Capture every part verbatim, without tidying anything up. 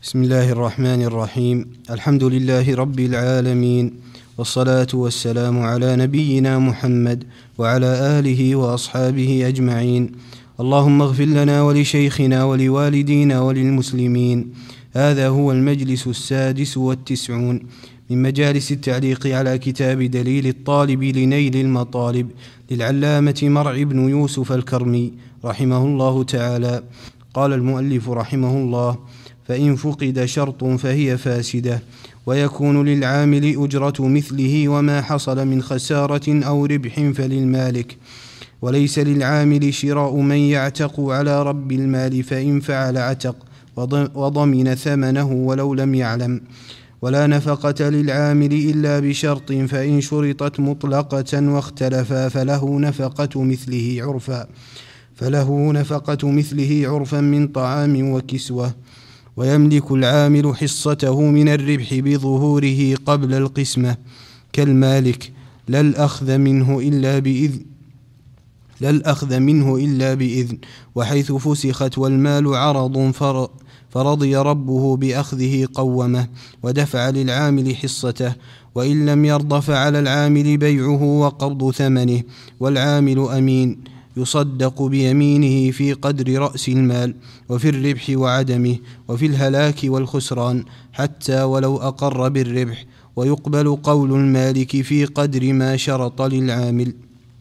بسم الله الرحمن الرحيم. الحمد لله رب العالمين، والصلاة والسلام على نبينا محمد وعلى آله وأصحابه أجمعين. اللهم اغفر لنا ولشيخنا ولوالدينا وللمسلمين. هذا هو المجلس السادس والتسعون من مجالس التعليق على كتاب دليل الطالب لنيل المطالب للعلامة مرع بن يوسف الكرمي رحمه الله تعالى. قال المؤلف رحمه الله: فإن فقد شرط فهي فاسدة، ويكون للعامل أجرة مثله، وما حصل من خسارة أو ربح فللمالك، وليس للعامل شراء من يعتق على رب المال، فإن فعل عتق وضمن ثمنه ولو لم يعلم. ولا نفقة للعامل إلا بشرط، فإن شرطت مطلقة واختلفا فله نفقة مثله عرفا فله نفقة مثله عرفا من طعام وكسوة. ويملك العامل حصته من الربح بظهوره قبل القسمة كالمالك، لا الأخذ منه إلا بإذن لا الأخذ منه إلا بإذن وحيث فسخت والمال عرض فرضي ربه بأخذه قومه ودفع للعامل حصته، وإن لم يرض فعلى العامل بيعه وقبض ثمنه. والعامل أمين يصدق بيمينه في قدر رأس المال، وفي الربح وعدمه، وفي الهلاك والخسران، حتى ولو أقر بالربح، ويقبل قول المالك في قدر ما شرط للعامل.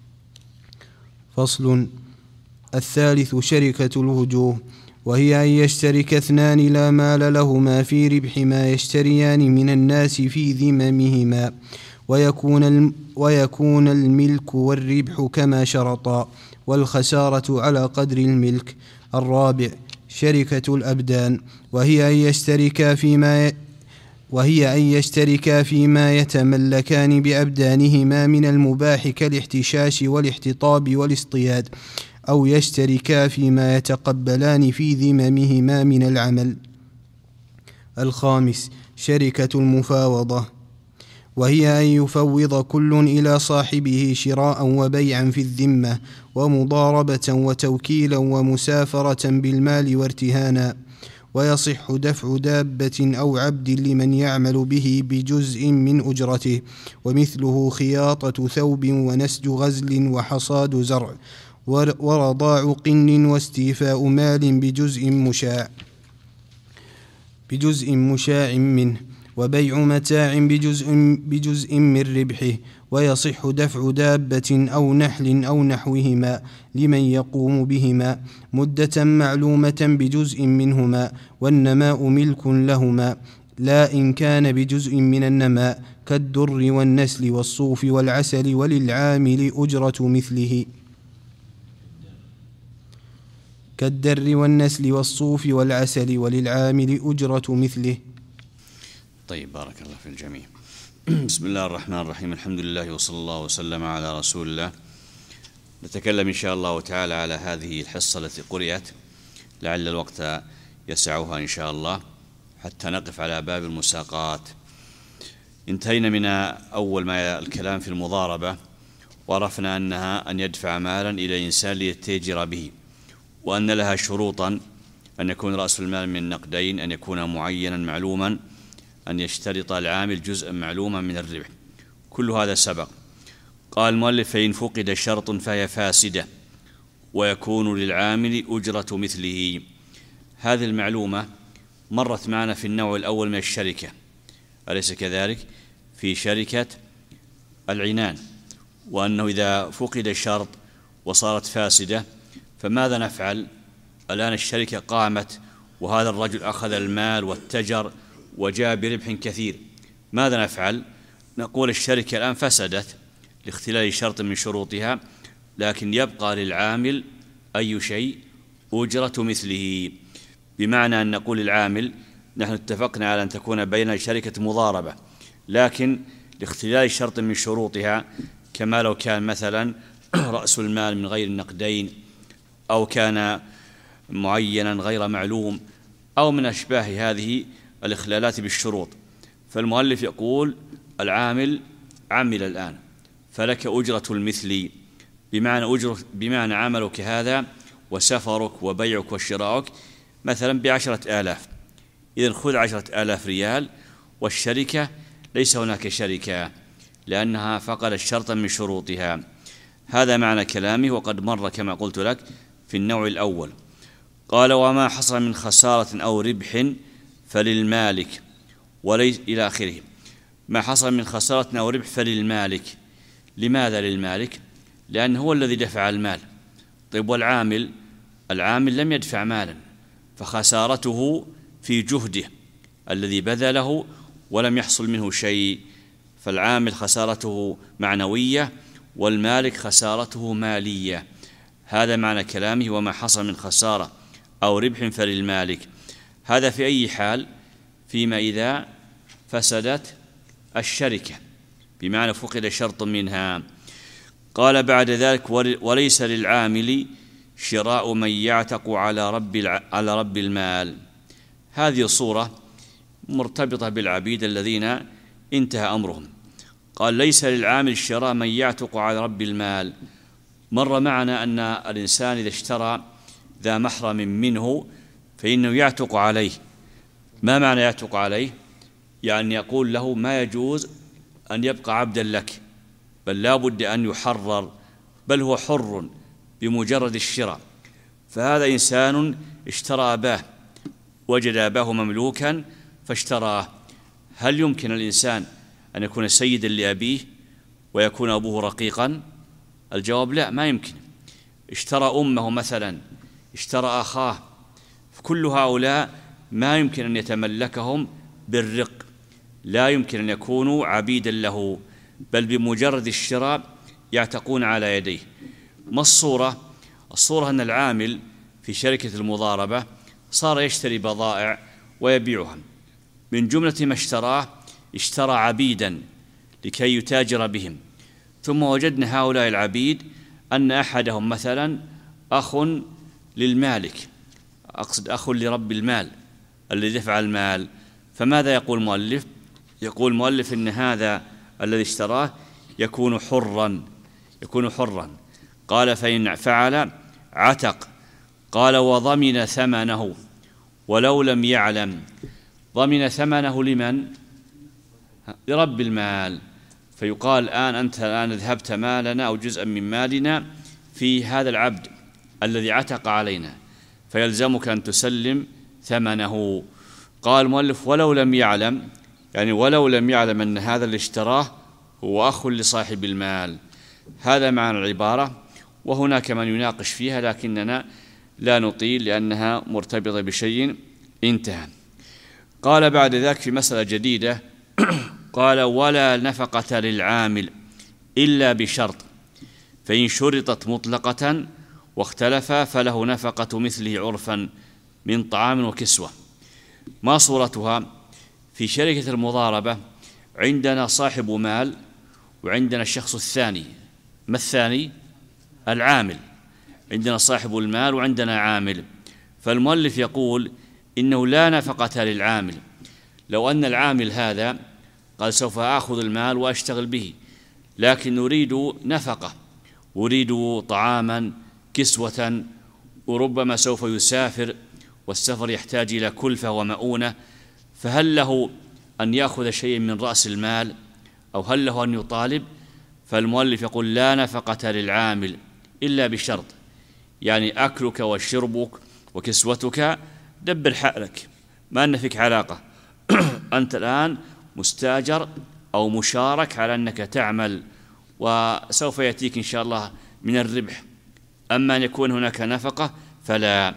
فصل. الثالث شركة الوجوه، وهي أن يشترك اثنان لا مال لهما في ربح ما يشتريان من الناس في ذممهما، ويكون, ويكون الملك والربح كما شرطا، والخسارة على قدر الملك. الرابع شركة الأبدان، وهي أن يشتركا فيما وهي أن يشتركا فيما يتملكان بأبدانهما من المباح كالاحتشاش والاحتطاب والاصطياد، أو يشتركا فيما يتقبلان في ذممهما من العمل. الخامس شركة المفاوضة، وهي أن يفوض كل إلى صاحبه شراء وبيعا في الذمة، ومضاربة وتوكيلا ومسافرة بالمال وارتهانا. ويصح دفع دابة أو عبد لمن يعمل به بجزء من أجرته، ومثله خياطة ثوب ونسج غزل وحصاد زرع ورضاع قن واستيفاء مال بجزء مشاع بجزء مشاع منه، وبيع متاع بجزء, بجزء من ربحه. ويصح دفع دابة أو نحل أو نحوهما لمن يقوم بهما مدة معلومة بجزء منهما، والنماء ملك لهما، لا إن كان بجزء من النماء كالدر والنسل والصوف والعسل، وللعامل أجرة مثله كالدر والنسل والصوف والعسل وللعامل أجرة مثله. طيب، بارك الله في الجميع. بسم الله الرحمن الرحيم. الحمد لله وصلى الله وسلم على رسول الله. نتكلم إن شاء الله تعالى على هذه الحصة التي قرأت، لعل الوقت يسعها إن شاء الله، حتى نقف على باب المساقات. انتهينا من أول ما الكلام في المضاربة، وعرفنا أنها أن يدفع مالا إلى إنسان ليتاجر به، وأن لها شروطا: أن يكون رأس المال من نقدين، أن يكون معينا معلوما، أن يشترط العامل جزءا معلوما من الربح. كل هذا سبق. قال المؤلف: فإن فقد شرط فهي فاسدة، ويكون للعامل أجرة مثله. هذه المعلومة مرت معنا في النوع الأول من الشركة، أليس كذلك؟ في شركة العنان، وأنه إذا فقد الشرط وصارت فاسدة فماذا نفعل؟ الآن الشركة قامت، وهذا الرجل أخذ المال واتجر وجاء بربح كثير. ماذا نفعل؟ نقول الشركة الآن فسدت لاختلال شرط من شروطها، لكن يبقى للعامل أي شيء؟ أجرة مثله. بمعنى أن نقول للعامل: نحن اتفقنا على أن تكون بين شركة مضاربة، لكن لاختلال شرط من شروطها، كما لو كان مثلا رأس المال من غير النقدين، أو كان معينا غير معلوم، أو من أشباه هذه الإخلالات بالشروط. فالمؤلف يقول: العامل عمل الآن، فلك أجرة المثل، بمعنى, أجرة بمعنى عملك هذا وسفرك وبيعك وشراءك مثلا بعشرة آلاف، إذن خذ عشرة آلاف ريال، والشركة ليس هناك شركة لأنها فقدت شرطا من شروطها. هذا معنى كلامه، وقد مر كما قلت لك في النوع الأول. قال: وما حصل من خسارة أو ربح فللمالك وليس إلى آخره. ما حصل من خسارة أو ربح فللمالك. لماذا للمالك؟ لأنه هو الذي دفع المال. طيب والعامل؟ العامل لم يدفع مالا، فخسارته في جهده الذي بذله ولم يحصل منه شيء. فالعامل خسارته معنوية، والمالك خسارته مالية. هذا معنى كلامه: وما حصل من خسارة أو ربح فللمالك. هذا في أي حال؟ فيما إذا فسدت الشركة، بمعنى فقد شرط منها. قال بعد ذلك: وليس للعامل شراء من يعتق على رب على رب المال. هذه صورة مرتبطة بالعبيد الذين انتهى أمرهم. قال: ليس للعامل شراء من يعتق على رب المال. مر معنا أن الإنسان إذا اشترى ذا محرم منه فإنه يعتق عليه. ما معنى يعتق عليه؟ يعني يقول له ما يجوز أن يبقى عبدا لك، بل لا بد أن يحرر، بل هو حر بمجرد الشراء. فهذا إنسان اشترى أباه، وجد أباه مملوكا فاشتراه. هل يمكن الإنسان أن يكون سيدا لأبيه ويكون أبوه رقيقا؟ الجواب لا، ما يمكن. اشترى أمه مثلا، اشترى أخاه، كل هؤلاء ما يمكن أن يتملكهم بالرق، لا يمكن أن يكونوا عبيدا له، بل بمجرد الشراء يعتقون على يديه. ما الصورة؟ الصورة أن العامل في شركة المضاربة صار يشتري بضائع ويبيعها. من جملة ما اشتراه اشترى عبيدا لكي يتاجر بهم، ثم وجدنا هؤلاء العبيد أن أحدهم مثلا أخ للمالك، أقصد أخ لرب المال الذي دفع المال. فماذا يقول المؤلف؟ يقول المؤلف إن هذا الذي اشتراه يكون حرا، يكون حرا. قال: فإن فعل عتق. قال: وضمن ثمنه ولو لم يعلم. ضمن ثمنه لمن؟ لرب المال. فيقال الآن أنت الآن ذهبت مالنا أو جزءا من مالنا في هذا العبد الذي عتق علينا، فيلزمك أن تسلم ثمنه. قال المؤلف: ولو لم يعلم، يعني ولو لم يعلم أن هذا اللي اشتراه هو أخ لصاحب المال. هذا معنى العبارة، وهناك من يناقش فيها لكننا لا نطيل لأنها مرتبطة بشيء انتهى. قال بعد ذلك في مسألة جديدة قال: ولا نفقة للعامل إلا بشرط، فإن شرطت مطلقة واختلف فله نفقة مثله عرفا من طعام وكسوة. ما صورتها؟ في شركة المضاربة عندنا صاحب مال وعندنا الشخص الثاني. ما الثاني؟ العامل. عندنا صاحب المال وعندنا عامل. فالمؤلف يقول إنه لا نفقة للعامل. لو أن العامل هذا قال: سوف آخذ المال وأشتغل به، لكن أريد نفقة، أريد طعاما، كسوة، وربما سوف يسافر والسفر يحتاج إلى كلفة ومؤونة، فهل له أن يأخذ شيء من رأس المال أو هل له أن يطالب؟ فالمؤلف يقول: لا نفقة للعامل إلا بشرط، يعني أكلك وشربك وكسوتك دبر حالك، ما أن فيك علاقة. أنت الآن مستاجر أو مشارك على أنك تعمل، وسوف يأتيك إن شاء الله من الربح. أما أن يكون هناك نفقة فلا.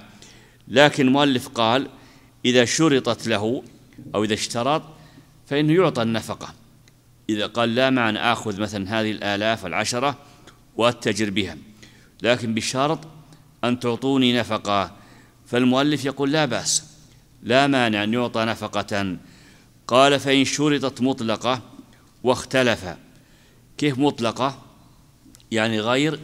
لكن المؤلف قال: إذا شرطت له أو إذا اشترط فإنه يعطى النفقة. إذا قال: لا معنى آخذ مثلا هذه الآلاف العشرة وأتجر بها، لكن بشرط أن تعطوني نفقة، فالمؤلف يقول: لا بأس، لا مانع أن يعطى نفقة. قال: فإن شرطت مطلقة واختلف. كيف مطلقة؟ يعني غير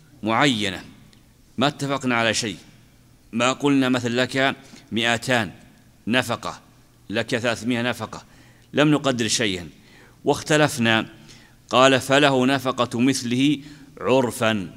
معينة، ما اتفقنا على شيء، ما قلنا مثل لك مئتان نفقة، لك ثلاثمائة نفقة، لم نقدر شيئا واختلفنا. قال: فله نفقة مثله عرفا.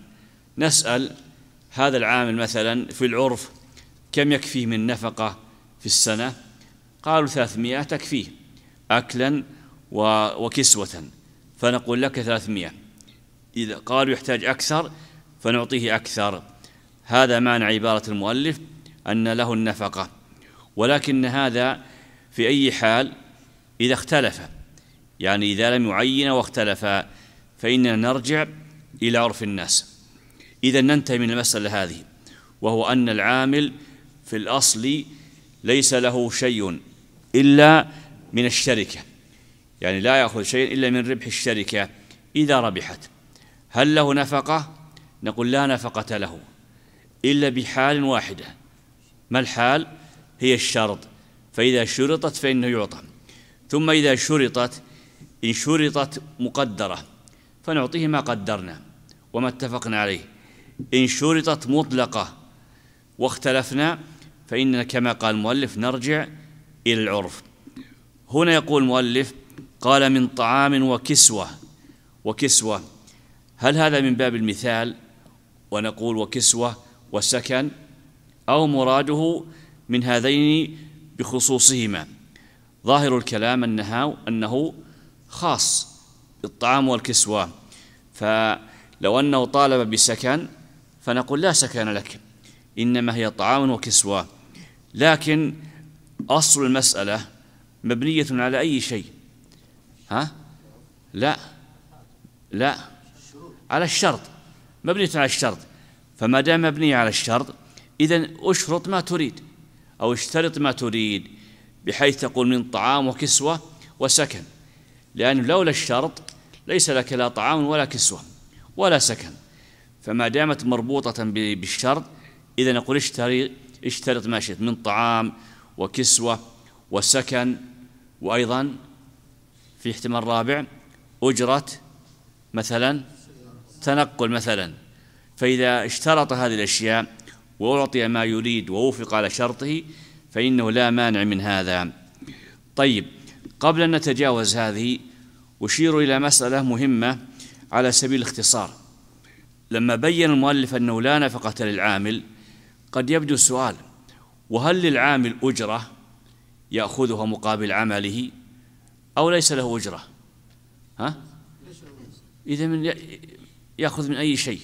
نسأل هذا العامل مثلا في العرف كم يكفيه من نفقة في السنة؟ قالوا ثلاثمائة تكفيه أكلا وكسوة، فنقول لك ثلاثمائة. إذا قالوا يحتاج أكثر فنعطيه أكثر. هذا معنى عبارة المؤلف أن له النفقة. ولكن هذا في أي حال؟ إذا اختلف، يعني إذا لم يعين واختلف فإننا نرجع إلى عرف الناس. إذا ننتهي من المسألة هذه، وهو أن العامل في الأصل ليس له شيء إلا من الشركة، يعني لا يأخذ شيء إلا من ربح الشركة إذا ربحت. هل له نفقة؟ نقول لا نفقة له إلا بحال واحدة. ما الحال؟ هي الشرط، فإذا شرطت فإنه يعطى. ثم إذا شرطت، إن شرطت مقدرة فنعطيه ما قدرنا وما اتفقنا عليه. إن شرطت مطلقة واختلفنا فإننا كما قال المؤلف نرجع إلى العرف. هنا يقول المؤلف قال من طعام وكسوة. وكسوة هل هذا من باب المثال ونقول وكسوة وسكن، أو مراده من هذين بخصوصهما؟ ظاهر الكلام أنه, أنه خاص بالطعام والكسوة، فلو أنه طالب بسكن فنقول لا سكن لك، إنما هي طعام وكسوة. لكن أصل المسألة مبنية على أي شيء؟ ها؟ لا لا على الشرط، مبنية على الشرط. فما دام مبنية على الشرط إذن أشرط ما تريد أو اشترط ما تريد، بحيث تقول من طعام وكسوة وسكن، لأنه لولا الشرط ليس لك لا طعام ولا كسوة ولا سكن. فما دامت مربوطة بالشرط إذن نقول اشتري اشترط ما شئت من طعام وكسوة وسكن. وأيضا في احتمال رابع أجرة مثلا تنقل مثلا. فإذا اشترط هذه الأشياء وأعطي ما يريد ووفق على شرطه فإنه لا مانع من هذا. طيب، قبل أن نتجاوز هذه أشير إلى مسألة مهمة على سبيل الاختصار. لما بين المؤلف أنه لا نفقة للعامل قد يبدو السؤال: وهل للعامل أجرة يأخذها مقابل عمله أو ليس له أجرة؟ ها؟ إذا من يأخذ من أي شيء؟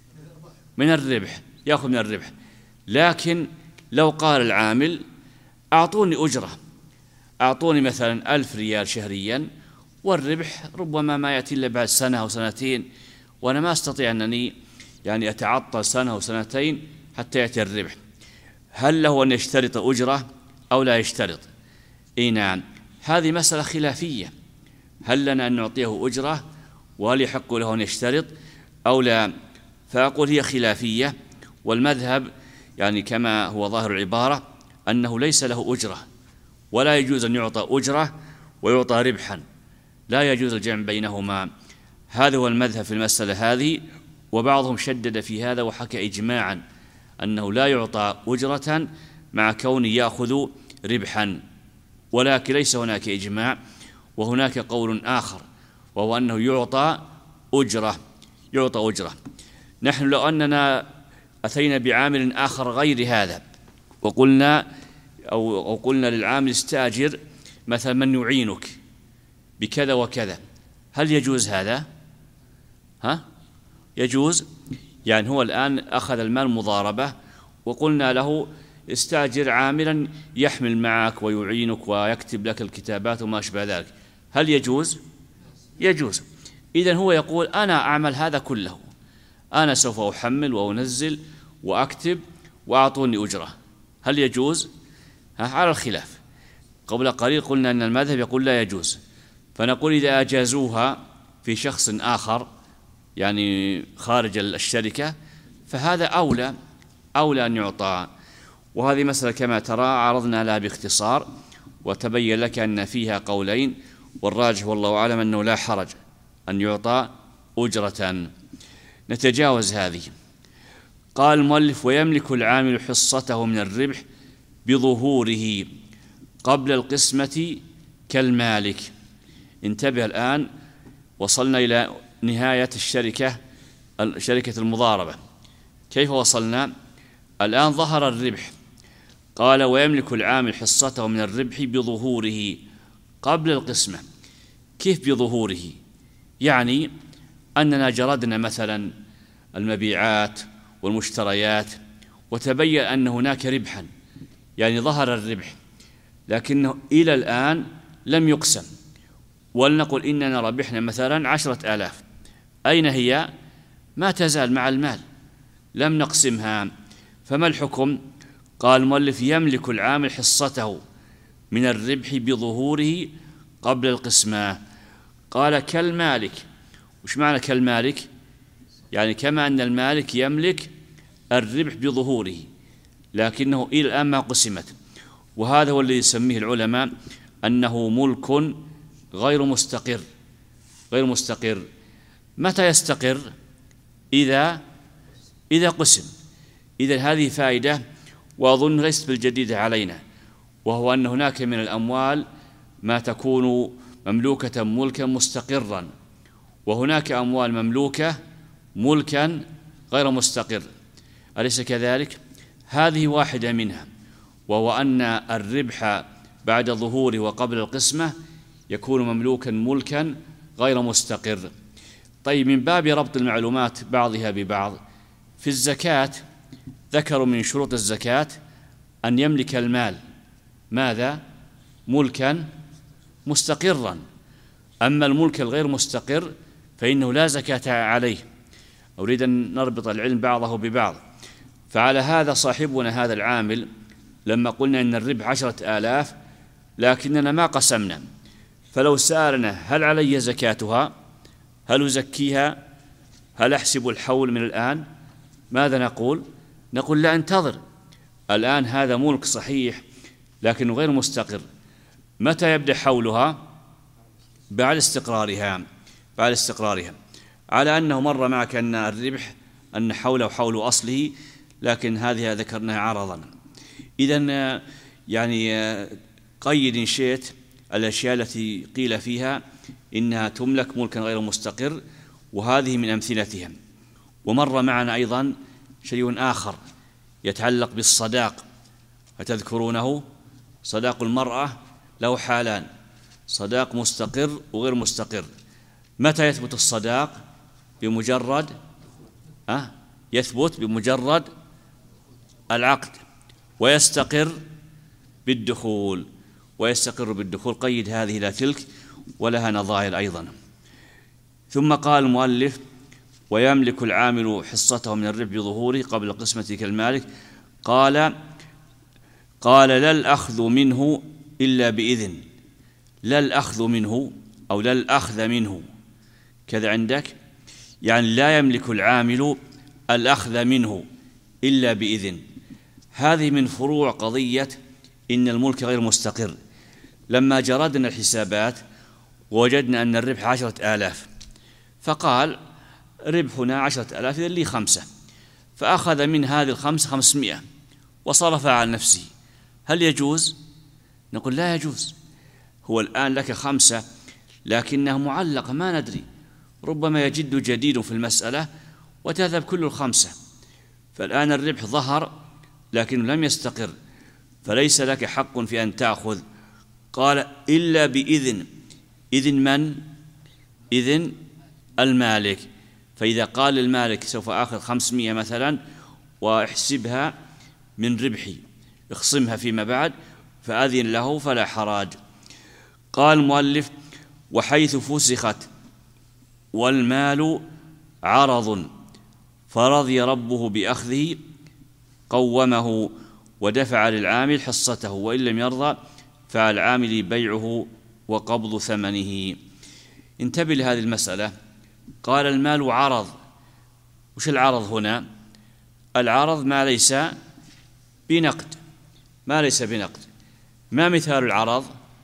من الربح، يأخذ من الربح. لكن لو قال العامل أعطوني أجرة، أعطوني مثلا ألف ريال شهريا، والربح ربما ما يأتي إلا بعد سنة أو سنتين، وأنا ما أستطيع أنني يعني أتعطل سنة أو سنتين حتى يأتي الربح، هل له أن يشترط أجرة أو لا يشترط؟ إيه نعم، هذه مسألة خلافية. هل لنا أن نعطيه أجرة وهل يحق له أن يشترط أو لا؟ فأقول هي خلافية، والمذهب يعني كما هو ظاهر العبارة أنه ليس له أجرة، ولا يجوز أن يعطى أجرة ويعطى ربحا، لا يجوز الجمع بينهما. هذا هو المذهب في المسألة هذه. وبعضهم شدد في هذا وحكى إجماعا أنه لا يعطى أجرة مع كونه يأخذ ربحا، ولكن ليس هناك إجماع. وهناك قول آخر وهو أنه يعطى أجرة يعطى أجرة. نحن لو أننا أتينا بعامل آخر غير هذا وقلنا أو قلنا للعامل استأجر مثلا من يعينك بكذا وكذا، هل يجوز هذا؟ ها؟ يجوز. يعني هو الآن أخذ المال مضاربة وقلنا له استأجر عاملا يحمل معك ويعينك ويكتب لك الكتابات وما أشبه ذلك، هل يجوز؟ يجوز. إذن هو يقول أنا أعمل هذا كله، أنا سوف أحمل وأنزل وأكتب وأعطوني أجرة، هل يجوز؟ على الخلاف. قبل قليل قلنا أن المذهب يقول لا يجوز، فنقول إذا أجازوها في شخص آخر يعني خارج الشركة فهذا أولى أولى أن يعطى. وهذه مسألة كما ترى عرضنا لها باختصار، وتبين لك أن فيها قولين، والراجح والله أعلم أنه لا حرج أن يعطى أجرة. نتجاوز هذه. قال المؤلف: ويملك العامل حصته من الربح بظهوره قبل القسمة كالمالك. انتبه الآن، وصلنا إلى نهاية الشركة شركة المضاربة. كيف وصلنا؟ الآن ظهر الربح قال ويملك العامل حصته من الربح بظهوره قبل القسمة. كيف بظهوره؟ يعني أننا جردنا مثلا المبيعات والمشتريات وتبين أن هناك ربحا، يعني ظهر الربح، لكنه إلى الآن لم يقسم. ولنقل إننا ربحنا مثلا عشرة آلاف، أين هي؟ ما تزال مع المال، لم نقسمها. فما الحكم؟ قال المؤلف يملك العامل حصته من الربح بظهوره قبل القسمة. قال كالمالك. وش معنى كالمالك؟ يعني كما أن المالك يملك الربح بظهوره لكنه إلى الآن ما قسمت، وهذا هو الذي يسميه العلماء أنه ملك غير مستقر. غير مستقر متى يستقر؟ إذا إذا قسم. إذا هذه فائدة، وأظن ليست بالجديدة علينا، وهو أن هناك من الأموال ما تكون مملوكة ملكا مستقرا، وهناك أموال مملوكة ملكا غير مستقر، أليس كذلك؟ هذه واحدة منها، وهو أن الربح بعد ظهوره وقبل القسمة يكون مملوكا ملكا غير مستقر. طيب، من باب ربط المعلومات بعضها ببعض، في الزكاة ذكروا من شروط الزكاة أن يملك المال ماذا؟ ملكا مستقرا. أما الملك الغير مستقر فإنه لا زكاة عليه. أريد أن نربط العلم بعضه ببعض. فعلى هذا صاحبنا هذا العامل لما قلنا أن الربح عشرة آلاف لكننا ما قسمنا، فلو سألنا هل علي زكاتها؟ هل أزكيها؟ هل أحسب الحول من الآن؟ ماذا نقول؟ نقول لا، انتظر، الآن هذا ملك صحيح لكنه غير مستقر. متى يبدأ حولها؟ بعد استقرارها. بعد استقرارها على أنه مر معك أن الربح أن حوله حول أصله، لكن هذه ذكرناها عرضا. إذن يعني قيد إن شئت الأشياء التي قيل فيها إنها تملك ملكا غير مستقر، وهذه من أمثلتها. ومر معنا أيضا شيء آخر يتعلق بالصداق، فتذكرونه صداق المرأة له حالان: صداق مستقر وغير مستقر. متى يثبت الصداق؟ بمجرد أه؟ يثبت بمجرد العقد، ويستقر بالدخول. ويستقر بالدخول، قيد هذه لا تلك، ولها نظائر أيضا. ثم قال المؤلف ويملك العامل حصته من الربح بظهوره قبل قسمته كالمالك. قال قال لا الأخذ منه إلا بإذن. لا الأخذ منه أو لا الأخذ منه، كذا عندك، يعني لا يملك العامل الأخذ منه إلا بإذن. هذه من فروع قضية إن الملك غير مستقر. لما جردنا الحسابات وجدنا أن الربح عشرة آلاف، فقال ربحنا عشرة آلاف، إذن لي خمسة، فأخذ من هذه الخمسة خمسمائة وصرفها على نفسه، هل يجوز؟ نقول لا يجوز. هو الآن لك خمسة لكنها معلقة، ما ندري، ربما يجد جديد في المسألة وتذهب كل الخمسة، فالآن الربح ظهر لكنه لم يستقر، فليس لك حق في أن تأخذ. قال إلا بإذن. إذن من؟ إذن المالك. فإذا قال المالك سوف آخذ خمسمائة مثلا وأحسبها من ربحي، اخصمها فيما بعد، فأذن له فلا حراج. قال المؤلف وحيث فسخت والمال عرض فرضي ربه بأخذه قومه ودفع للعامل حصته، وإن لم يرضى فعلى العامل بيعه وقبض ثمنه. انتبه لهذه المسألة. قال المال عرض. وش العرض هنا؟ العرض ما ليس بنقد، ما ليس بنقد. ما مثال العرض؟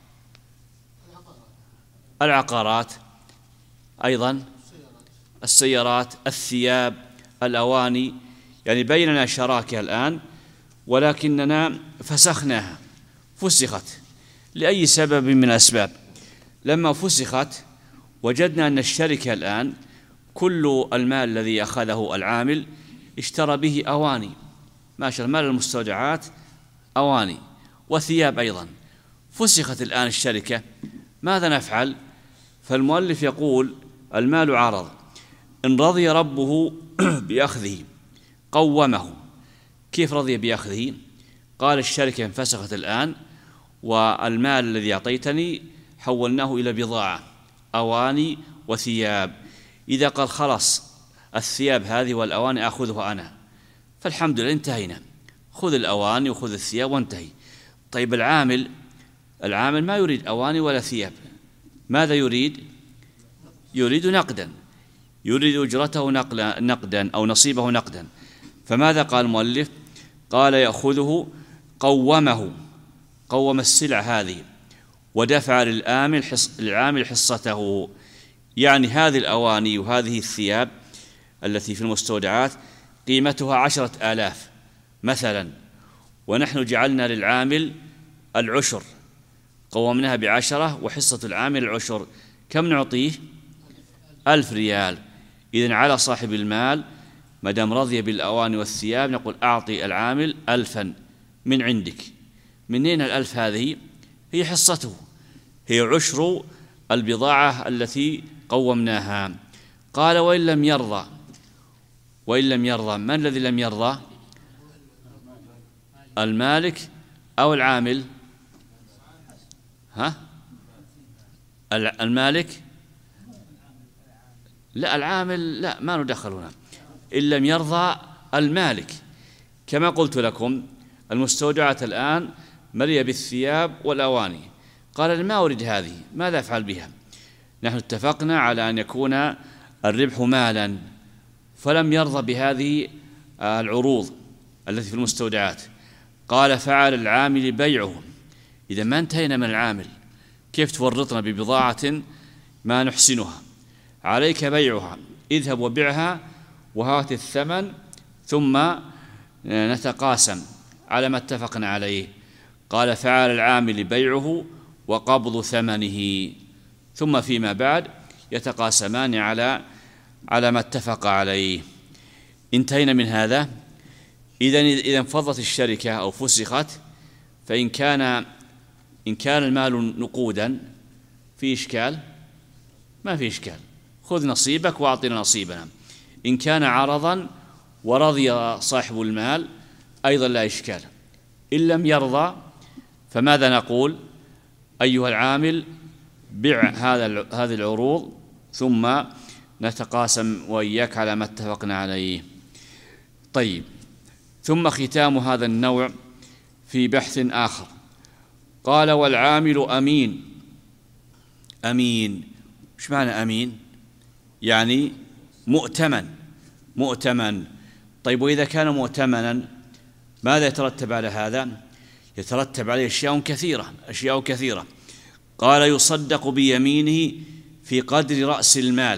العقارات، أيضا السيارات، الثياب، الأواني. يعني بيننا شراكة الآن ولكننا فسخناها، فسخت لأي سبب من الأسباب. لما فسخت وجدنا أن الشركة الآن كل المال الذي أخذه العامل اشترى به أواني، ما شاء الله، مال المستودعات أواني وثياب أيضا. فسخت الآن الشركة، ماذا نفعل؟ فالمؤلف يقول المال عرض، إن رضي ربه بأخذه قومه. كيف رضي بأخذه؟ قال الشركة انفسخت الآن، والمال الذي أعطيتني حولناه إلى بضاعة، أواني وثياب. إذا قال خلاص الثياب هذه والأواني أخذها أنا، فالحمد لله انتهينا، خذ الأواني وخذ الثياب وانتهي. طيب العامل العامل ما يريد أواني ولا ثياب، ماذا يريد؟ يريد نقدا، يريد أجرته نقدا أو نصيبه نقدا. فماذا قال المؤلف؟ قال يأخذه قومه، قوم السلع هذه، ودفع للعامل حص العامل حصته. يعني هذه الأواني وهذه الثياب التي في المستودعات قيمتها عشرة آلاف مثلا، ونحن جعلنا للعامل العشر، قومناها بعشرة وحصة العامل العشر، كم نعطيه؟ ألف ريال. إذن على صاحب المال ما دام رضي بالأواني والثياب نقول أعطي العامل ألفا من عندك. منين الألف هذه؟ هي حصته، هي عشر البضاعة التي قومناها. قال وإن لم يرضى، وإن لم يرضى، من الذي لم يرضى؟ المالك أو العامل؟ ها؟ المالك؟ لا، العامل لا، ما ندخل هنا. إن لم يرضى المالك، كما قلت لكم المستودعات الآن مليئة بالثياب والأواني، قال ما أريد هذه، ماذا أفعل بها؟ نحن اتفقنا على أن يكون الربح مالا، فلم يرضى بهذه العروض التي في المستودعات. قال فعل العامل بيعه. إذا ما انتهينا من العامل، كيف تورطنا ببضاعة ما نحسنها؟ عليك بيعها، اذهب وبعها وهات الثمن ثم نتقاسم على ما اتفقنا عليه. قال فعل العامل بيعه وقبض ثمنه، ثم فيما بعد يتقاسمان على على ما اتفق عليه. انتهينا من هذا. إذا إذا انفضت الشركة أو فسخت، فإن كان إن كان المال نقودا في إشكال؟ ما في إشكال، خذ نصيبك وأعطنا نصيبنا. إن كان عرضا ورضي صاحب المال أيضا لا إشكال. إن لم يرضى فماذا نقول؟ أيها العامل بع هذا هذه العروض ثم نتقاسم وإياك على ما اتفقنا عليه. طيب، ثم ختام هذا النوع في بحث آخر. قال والعامل أمين. أمين، إيش معنى أمين؟ يعني مؤتمن، مؤتمن. طيب وإذا كان مؤتمنا ماذا يترتب على هذا؟ يترتب عليه أشياء كثيرة، أشياء كثيرة. قال يصدق بيمينه في قدر رأس المال،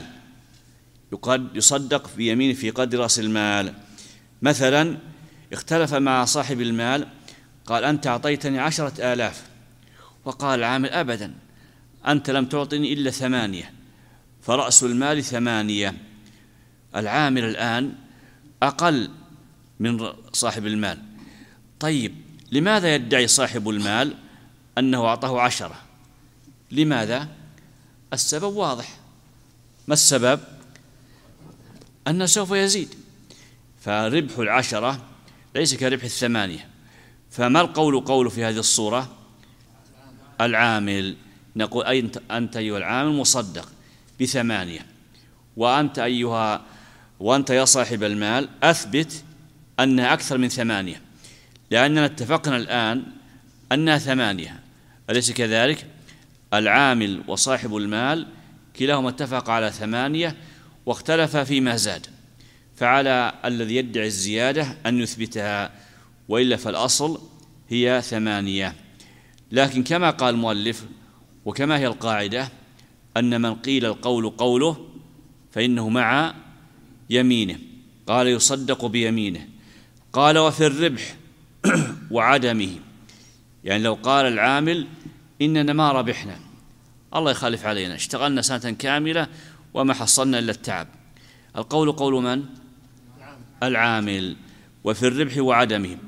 يصدق بيمينه في قدر رأس المال. مثلا اختلف مع صاحب المال، قال أنت أعطيتني عشرة آلاف، وقال العامل أبدا أنت لم تعطني إلا ثمانية، فرأس المال ثمانية. العامل الآن أقل من صاحب المال. طيب لماذا يدعي صاحب المال أنه أعطاه عشرة؟ لماذا؟ السبب واضح. ما السبب؟ أنه سوف يزيد، فربح العشرة ليس كربح الثمانية. فما القول قول في هذه الصورة؟ العامل، نقول أنت أيها العامل مصدق بثمانية، وأنت أيها وأنت يا صاحب المال أثبت أنها أكثر من ثمانية، لأننا اتفقنا الآن أنها ثمانية، أليس كذلك؟ العامل وصاحب المال كلاهما اتفق على ثمانية واختلف فيما زاد، فعلى الذي يدعي الزيادة أن يثبتها، وإلا فالأصل هي ثمانية. لكن كما قال المؤلف وكما هي القاعدة أن من قيل القول قوله فإنه مع يمينه. قال يصدق بيمينه. قال وفي الربح وعدمه، يعني لو قال العامل إننا ما ربحنا، الله يخالف علينا، اشتغلنا سنة كاملة وما حصلنا إلا التعب، القول قول من؟ العامل. وفي الربح وعدمه.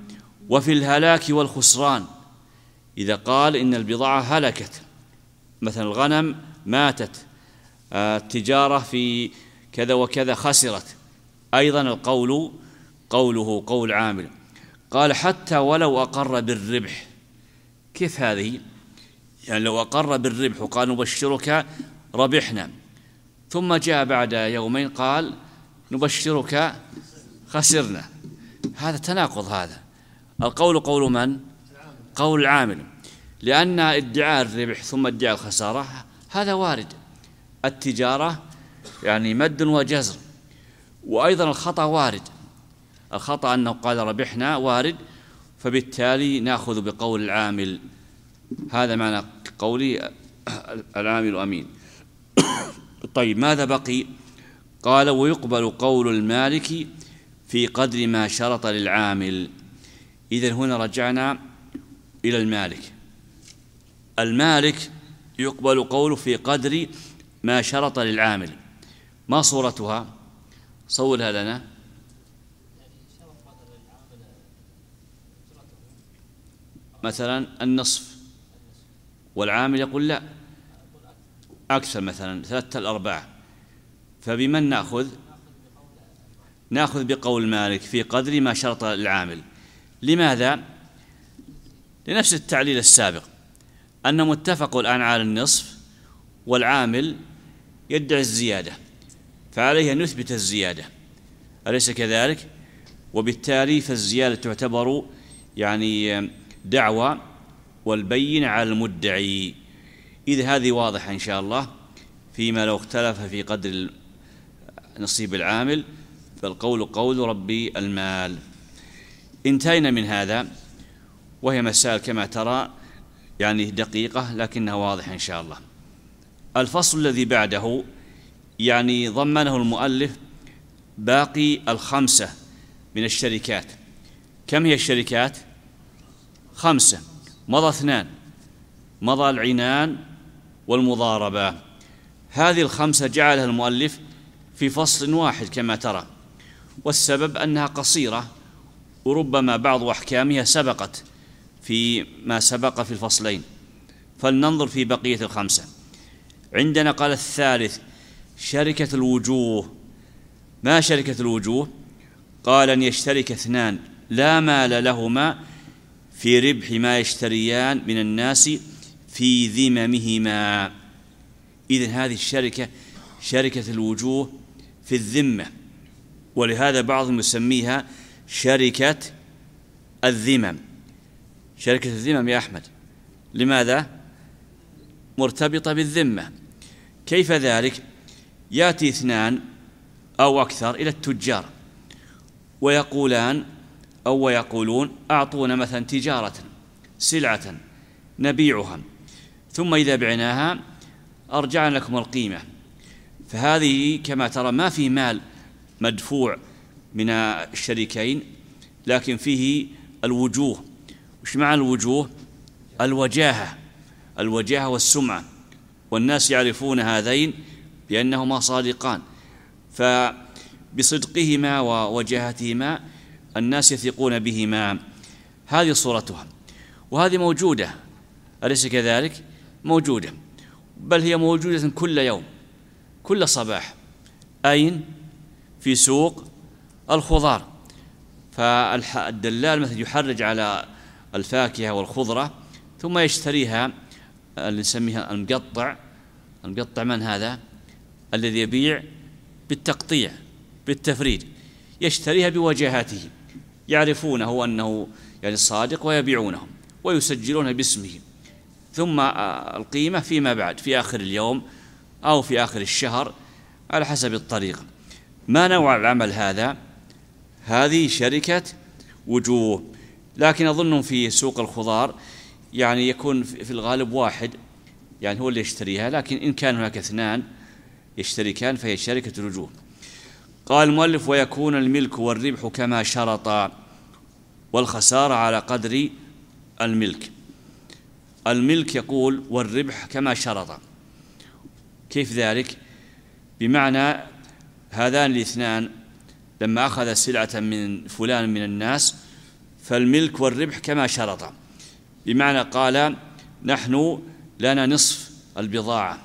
وفي الهلاك والخسران، إذا قال إن البضاعة هلكت، مثلا الغنم ماتت، التجارة في كذا وكذا خسرت، أيضا القول قوله قول عامل. قال حتى ولو أقر بالربح. كيف هذه؟ يعني لو أقر بالربح وقال نبشرك ربحنا، ثم جاء بعد يومين قال نبشرك خسرنا، هذا تناقض. هذا القول قول من؟ قول العامل، لأن ادعاء الربح ثم ادعاء الخسارة هذا وارد. التجارة يعني مد وجزر، وأيضا الخطأ وارد. الخطأ أنه قال ربحنا وارد، فبالتالي نأخذ بقول العامل. هذا معنى قولي العامل أمين. طيب ماذا بقي؟ قال ويقبل قول المالك في قدر ما شرط للعامل. إذن هنا رجعنا إلى المالك. المالك يقبل قوله في قدر ما شرط للعامل. ما صورتها؟ صورها لنا. مثلا النصف، والعامل يقول لا أكثر، مثلا ثلاثة الأرباع، فبمن نأخذ؟ نأخذ بقول المالك في قدر ما شرط العامل. لماذا؟ لنفس التعليل السابق، أن متفق الآن على النصف والعامل يدعي الزيادة، فعليه أن نثبت الزيادة، أليس كذلك؟ وبالتالي فالزيادة تعتبر يعني دعوة والبين على المدعي. إذا هذه واضحة إن شاء الله. فيما لو اختلف في قدر نصيب العامل فالقول قول ربي المال. انتهينا من هذا، وهي مسائل كما ترى يعني دقيقة لكنها واضحة إن شاء الله. الفصل الذي بعده يعني ضمنه المؤلف باقي الخمسة من الشركات. كم هي الشركات؟ خمسة. مضى اثنان، مضى العنان والمضاربة. هذه الخمسة جعلها المؤلف في فصل واحد كما ترى، والسبب أنها قصيرة، وربما بعض أحكامها سبقت في ما سبق في الفصلين. فلننظر في بقية الخمسة. عندنا قال الثالث شركة الوجوه. ما شركة الوجوه؟ قال أن يشترك اثنان لا مال لهما في ربح ما يشتريان من الناس في ذممهما. إذن هذه الشركة شركة الوجوه في الذمة، ولهذا بعضهم يسميها شركة الذمم. شركة الذمم يا أحمد، لماذا؟ مرتبطة بالذمة. كيف ذلك؟ يأتي اثنان أو أكثر إلى التجار ويقولان أو ويقولون أعطونا مثلا تجارة سلعة نبيعها، ثم إذا بعناها أرجعنا لكم القيمة. فهذه كما ترى ما في مال مدفوع من الشريكين، لكن فيه الوجوه. وش معنى الوجوه؟ الوجاهة، الوجاهة والسمعة، والناس يعرفون هذين بأنهما صادقان، فبصدقهما ووجاهتهما الناس يثقون بهما. هذه صورتها، وهذه موجودة أليس كذلك؟ موجودة، بل هي موجودة كل يوم كل صباح. أين؟ في سوق الخضار. فالدلال مثلا يحرج على الفاكهة والخضرة ثم يشتريها اللي نسميها المقطع. المقطع من هذا؟ الذي يبيع بالتقطيع بالتفريد، يشتريها بوجاهته، يعرفونه أنه يعني صادق ويبيعونه ويسجلون باسمه، ثم القيمة فيما بعد في آخر اليوم أو في آخر الشهر على حسب الطريقة. ما نوع العمل هذا؟ هذه شركة وجوه. لكن أظن في سوق الخضار يعني يكون في الغالب واحد يعني هو اللي يشتريها، لكن إن كان هناك اثنان يشتركان فهي شركة الوجوه. قال المؤلف ويكون الملك والربح كما شرط، والخسارة على قدر الملك. الملك يقول والربح كما شرط. كيف ذلك؟ بمعنى هذان الاثنان لما أخذ سلعة من فلان من الناس فالملك والربح كما شرط، بمعنى قال نحن لنا نصف البضاعة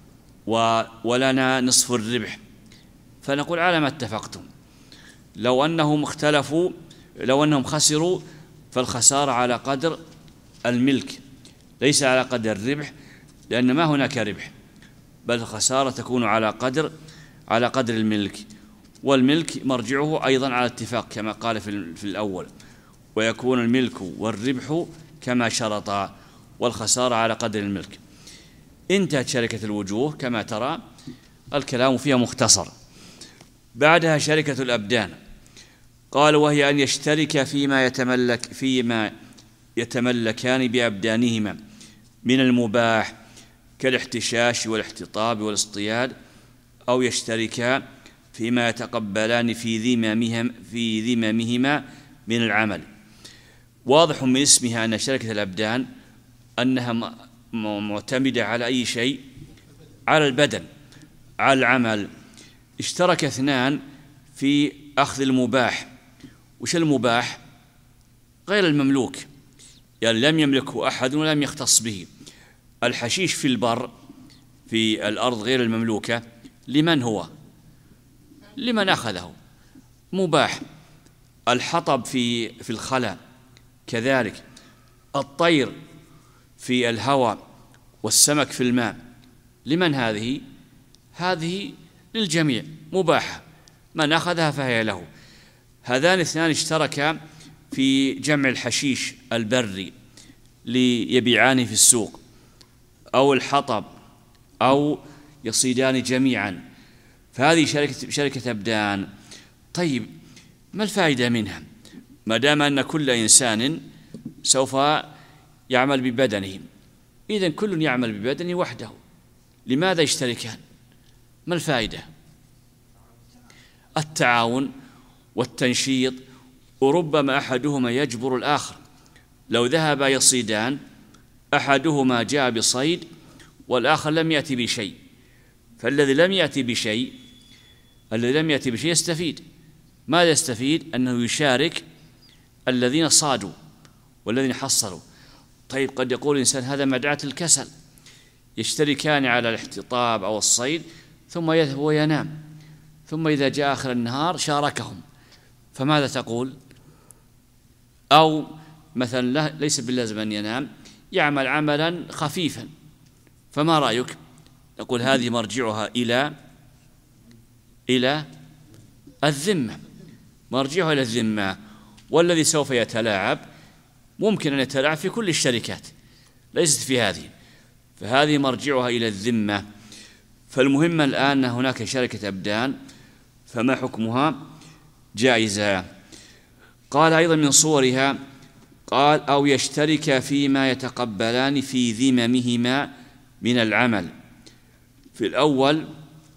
ولنا نصف الربح، فنقول على ما اتفقتم. لو أنهم اختلفوا، لو أنهم خسروا، فالخسارة على قدر الملك ليس على قدر الربح، لأن ما هناك ربح، بل الخسارة تكون على قدر على قدر الملك، والملك مرجعه أيضا على اتفاق كما قال في الأول، ويكون الملك والربح كما شرطا، والخسارة على قدر الملك. انتهت شركة الوجوه كما ترى، الكلام فيها مختصر. بعدها شركة الأبدان، قال وهي أن يشترك فيما يتملك فيما يتملكان بأبدانهما من المباح كالاحتشاش والاحتطاب والاصطياد، أو يشتركا فيما يتقبلان في ذممهم في ذممهما من العمل. واضح من اسمها أن شركة الأبدان أنها معتمدة على أي شيء؟ على البدن، على العمل. اشترك اثنان في أخذ المباح. وش المباح؟ غير المملوك، يعني لم يملكه أحد ولم يختص به. الحشيش في البر في الأرض غير المملوكة لمن هو؟ لمن أخذه، مباح. الحطب في في الخلاء كذلك، الطير في الهواء والسمك في الماء، لمن هذه؟ هذه للجميع مباحة، من أخذها فهي له. هذان الاثنان اشتركا في جمع الحشيش البري ليبيعانه في السوق، أو الحطب، أو يصيدان جميعا، فهذه شركة شركة أبدان. طيب ما الفائدة منها؟ ما دام أن كل إنسان سوف يعمل ببدنه، إذن كل يعمل ببدنه وحده، لماذا يشتركان؟ ما الفائدة؟ التعاون والتنشيط، وربما أحدهما يجبر الآخر. لو ذهبا يصيدان، أحدهما جاء بصيد والآخر لم يأتي بشيء، فالذي لم يأتي بشيء الذي لم يأتي بشيء يستفيد. ماذا يستفيد؟ أنه يشارك الذين صادوا والذين حصلوا. طيب قد يقول الإنسان هذا مدعاة الكسل، يشتركان على الاحتطاب أو الصيد ثم يذهب وينام، ثم إذا جاء آخر النهار شاركهم، فماذا تقول؟ أو مثلا ليس باللازم أن ينام، يعمل عملا خفيفا، فما رأيك؟ نقول هذه مرجعها إلى إلى الذمة، مرجعها إلى الذمة. والذي سوف يتلاعب ممكن أن يتلاعب في كل الشركات، ليست في هذه، فهذه مرجعها إلى الذمة. فالمهم الآن هناك شركة أبدان، فما حكمها؟ جائزة. قال أيضا من صورها، قال أو يشترك فيما يتقبلان في ذممهما من العمل. في الأول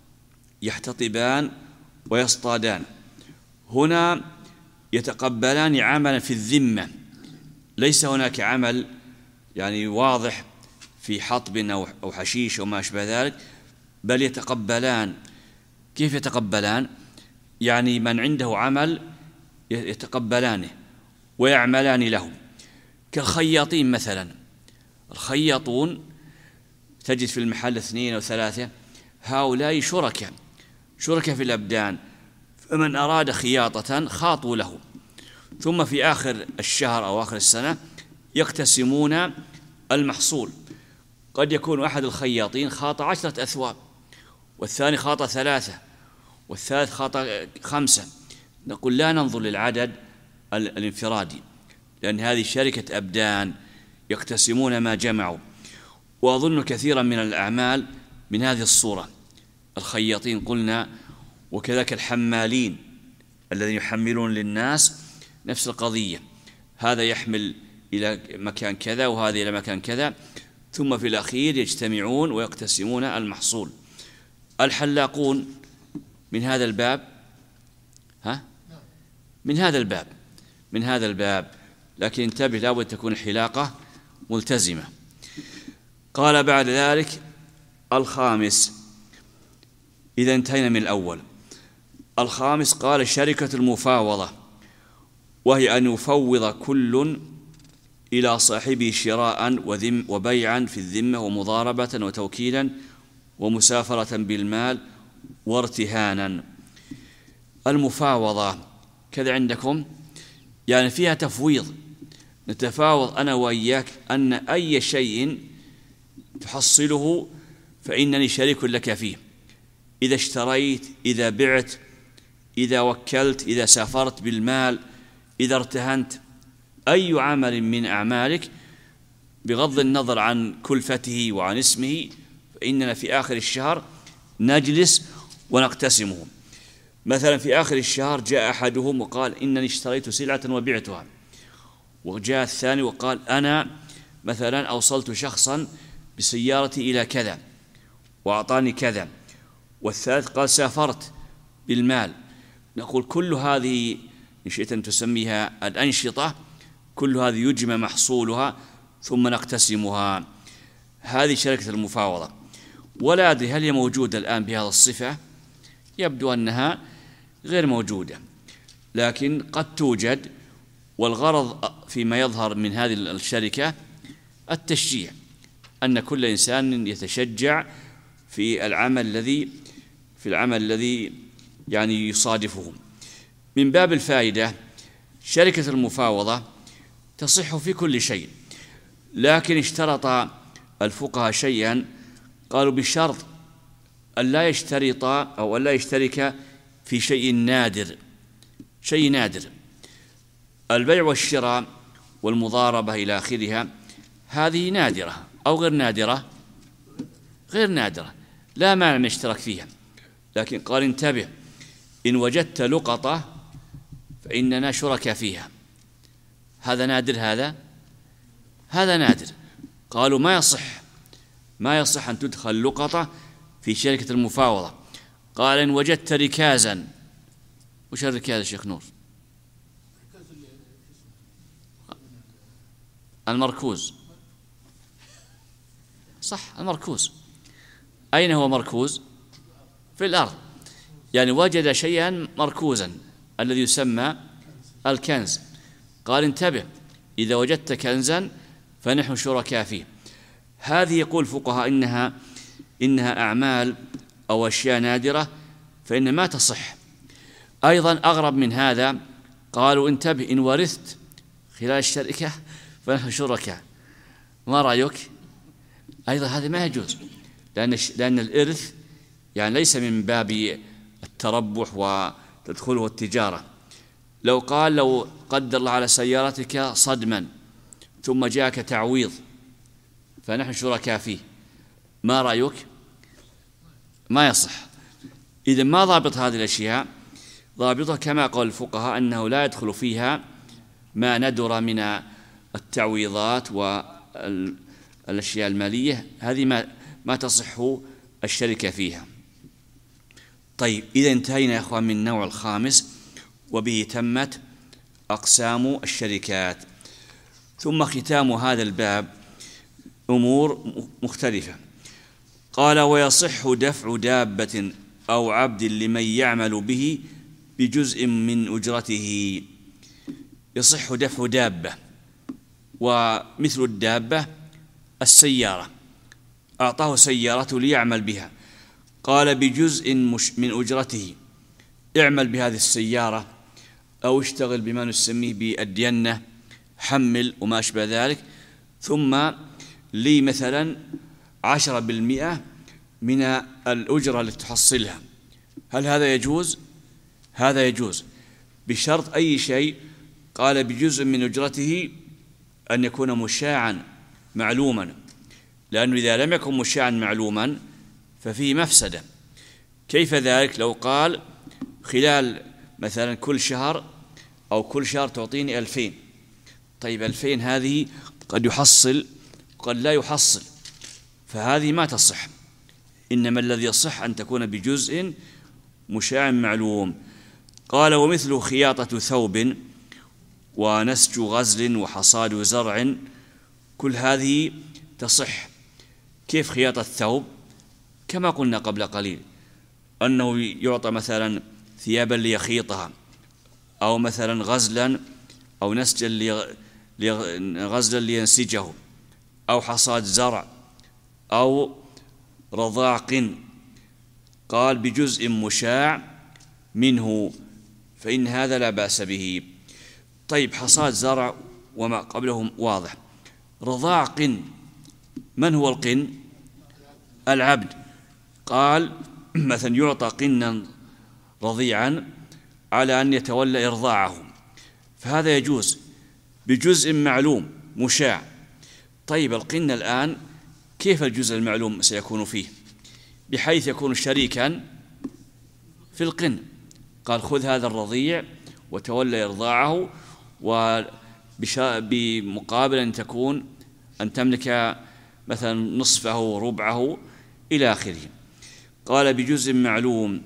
يحتطبان ويصطادان، هنا يتقبلان عملا في الذمة، ليس هناك عمل يعني واضح في حطب أو حشيش وما أشبه ذلك، بل يتقبلان. كيف يتقبلان؟ يعني من عنده عمل يتقبلانه ويعملان له، كالخياطين مثلا. الخياطون تجد في المحل اثنين أو ثلاثة، هؤلاء شركاء شركاء في الأبدان، فمن أراد خياطة خاطوا له، ثم في آخر الشهر أو آخر السنة يقتسمون المحصول. قد يكون أحد الخياطين خاط عشرة أثواب، والثاني خاط ثلاثة، والثالث خاط خمسة. نقول لا ننظر للعدد الانفرادي، لأن هذه شركة أبدان يقتسمون ما جمعوا. وأظن كثيرا من الأعمال من هذه الصورة، الخياطين قلنا، وكذلك الحمالين الذين يحملون للناس نفس القضية، هذا يحمل إلى مكان كذا وهذا إلى مكان كذا، ثم في الأخير يجتمعون ويقتسمون المحصول. الحلاقون من هذا الباب، ها؟ من هذا الباب من هذا الباب لكن انتبه، لابد تكون الحلاقة ملتزمة. قال بعد ذلك الخامس، إذا انتهينا من الأول، الخامس قال شركة المفاوضة، وهي أن يفوض كل إلى صاحبه شراء وذم وبيعا في الذمة ومضاربة وتوكيلا ومسافرة بالمال وارتهانا. المفاوضة كذا عندكم يعني فيها تفويض، نتفاوض أنا وإياك أن أي شيء تحصله فإنني شريك لك فيه، إذا اشتريت، إذا بعت، إذا وكلت، إذا سافرت بالمال، إذا ارتهنت، أي عمل من أعمالك بغض النظر عن كلفته وعن اسمه، فإننا في آخر الشهر نجلس ونقتسمه. مثلا في آخر الشهر جاء أحدهم وقال إنني اشتريت سلعة وبعتها، وجاء الثاني وقال أنا مثلا أوصلت شخصا بسيارتي إلى كذا وأعطاني كذا، والثالث قال سافرت بالمال. نقول كل هذه إن شئت أن تسميها الأنشطة، كل هذه يجمع محصولها ثم نقتسمها. هذه شركة المفاوضة. ولا أدري هل هي موجودة الآن بهذه الصفة، يبدو أنها غير موجودة، لكن قد توجد. والغرض فيما يظهر من هذه الشركة التشجيع، أن كل إنسان يتشجع في العمل الذي في العمل الذي يعني يصادفه. من باب الفائدة شركة المفاوضة تصح في كل شيء، لكن اشترط الفقهاء شيئا، قالوا بشرط أن لا يشترط أو أن لا يشترك في شيء نادر. شيء نادر، البيع والشراء والمضاربة إلى آخرها، هذه نادرة أو غير نادرة؟ غير نادرة، لا مانع من الاشتراك فيها. لكن قال انتبه، إن وجدت لقطة فإننا شركاء فيها. هذا نادر، هذا هذا نادر. قالوا ما يصح ما يصح أن تدخل لقطة في شركة المفاوضة. قال إن وجدت ركازا. وش الركاز يا شيخ نور؟ المركوز، صح، المركوز. أين هو مركوز؟ في الأرض. يعني وجد شيئا مركوزا الذي يسمى الكنز. قال انتبه، إذا وجدت كنزا فنحن شركاء فيه. هذه يقول الفقهاء إنها إنها أعمال أو أشياء نادرة، فإن ما تصح. أيضا أغرب من هذا، قالوا انتبه، إن ورثت خلال الشركة فنحن شركاء. ما رأيك؟ أيضا هذا ما يجوز، لأن لأن الإرث يعني ليس من باب التربح وتدخله التجارة. لو قال لو قدر الله على سيارتك صدما ثم جاءك تعويض فنحن شركاء فيه، ما رأيك؟ ما يصح. إذا ما ضابط هذه الأشياء؟ ضابطها كما قال الفقهاء أنه لا يدخل فيها ما ندر من التعويضات والأشياء المالية، هذه ما ما تصح الشركة فيها. طيب، إذا انتهينا يا أخوان من النوع الخامس، وبه تمت أقسام الشركات. ثم ختام هذا الباب أمور مختلفة. قال ويصح دفع دابة أو عبد لمن يعمل به بجزء من أجرته. يصح دفع دابة، ومثل الدابة السيارة، أعطاه سيارته ليعمل بها، قال بجزء من أجرته اعمل بهذه السيارة، أو اشتغل بما نسميه بالدينة، حمل وما أشبه ذلك، ثم لي مثلا عشرة بالمئة من الأجرة التي تحصلها. هل هذا يجوز؟ هذا يجوز بشرط أي شيء؟ قال بجزء من أجرته أن يكون مشاعا معلوما، لأنه إذا لم يكن مشاعا معلوما ففيه مفسدة. كيف ذلك؟ لو قال خلال مثلا كل شهر أو كل شهر تعطيني ألفين، طيب ألفين هذه قد يحصل قد لا يحصل، فهذه ما تصح. إنما الذي يصح أن تكون بجزء مشاع معلوم. قال ومثل خياطة ثوب ونسج غزل وحصاد زرع، كل هذه تصح. كيف خياطة الثوب؟ كما قلنا قبل قليل أنه يعطى مثلا ثيابا ليخيطها، أو مثلا غزلا أو نسجا غزلا لينسجه، أو حصاد زرع، أو رضاع قن، قال بجزء مشاع منه فإن هذا لا بأس به. طيب حصاد زرع وما قبله واضح. رضاع قن، من هو القن؟ العبد. قال مثلا يعطى قنا رضيعا على أن يتولى إرضاعه، فهذا يجوز بجزء معلوم مشاع. طيب القن الآن كيف الجزء المعلوم سيكون فيه؟ بحيث يكون شريكا في القن. قال خذ هذا الرضيع وتولى إرضاعه، وبمقابل أن تكون أن تملك مثلا نصفه ربعه إلى آخره. قال بجزء معلوم،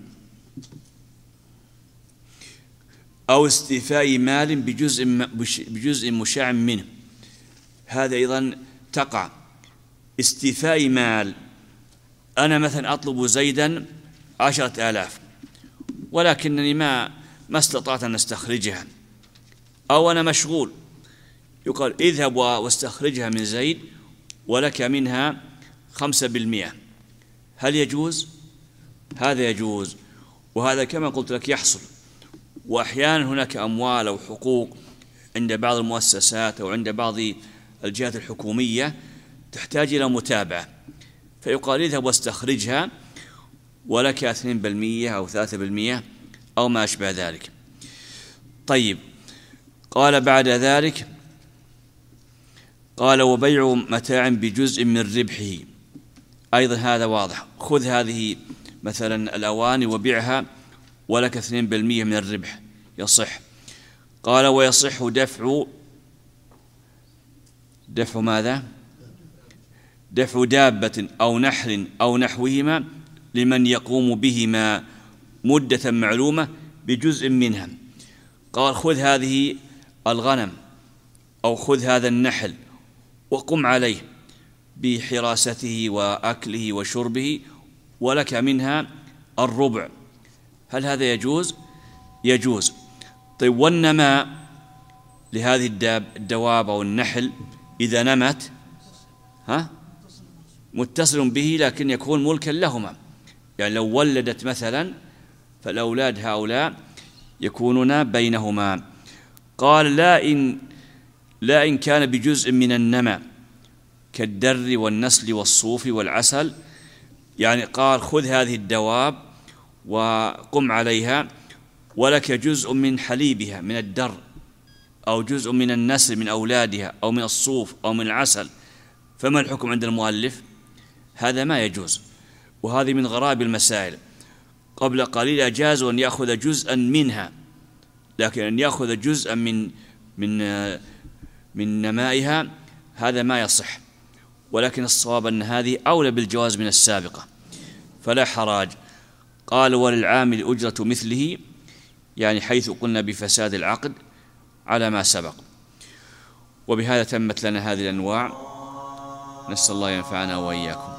أو استيفاء مال بجزء بجزء مشاع منه، هذا أيضا تقع. استيفاء مال، أنا مثلا أطلب زيدا عشرة آلاف ولكنني ما ما استطعت أن أستخرجها، أو أنا مشغول، يقال اذهب واستخرجها من زيد ولك منها خمسة بالمئة، هل يجوز؟ هذا يجوز. وهذا كما قلت لك يحصل. وأحيانا هناك أموال أو حقوق عند بعض المؤسسات أو عند بعض الجهات الحكومية تحتاج إلى متابعة، فيقال اذهب واستخرجها ولك اثنين بالمئة أو ثلاثة بالمئة أو ما أشبه ذلك. طيب قال بعد ذلك، قال وبيع متاع بجزء من ربحه، أيضا هذا واضح. خذ هذه مثلا الأواني وبيعها ولك اثنين بالمئة من الربح، يصح. قال ويصح دفع دفع ماذا؟ دفع دابة أو نحل أو نحوهما لمن يقوم بهما مدة معلومة بجزء منها. قال خذ هذه الغنم أو خذ هذا النحل وقم عليه بحراسته وأكله وشربه ولك منها الربع، هل هذا يجوز؟ يجوز. طيب والنماء لهذه الداب الدواب أو النحل إذا نمت ها متصل به لكن يكون ملكا لهما، يعني لو ولدت مثلا فالأولاد هؤلاء يكونون بينهما. قال لا إن لا إن كان بجزء من النمى كالدر والنسل والصوف والعسل، يعني قال خذ هذه الدواب وقم عليها ولك جزء من حليبها من الدر، أو جزء من النسل من أولادها، أو من الصوف أو من العسل، فما الحكم عند المؤلف؟ هذا ما يجوز. وهذه من غرائب المسائل. قبل قليل أجازوا أن يأخذ جزءا منها، لكن أن يأخذ جزءا من من من نمائها هذا ما يصح. ولكن الصواب أن هذه أولى بالجواز من السابقة، فلا حراج. قال وللعامل أجرة مثله، يعني حيث قلنا بفساد العقد على ما سبق. وبهذا تمت لنا هذه الأنواع، نسأل الله ينفعنا وإياكم.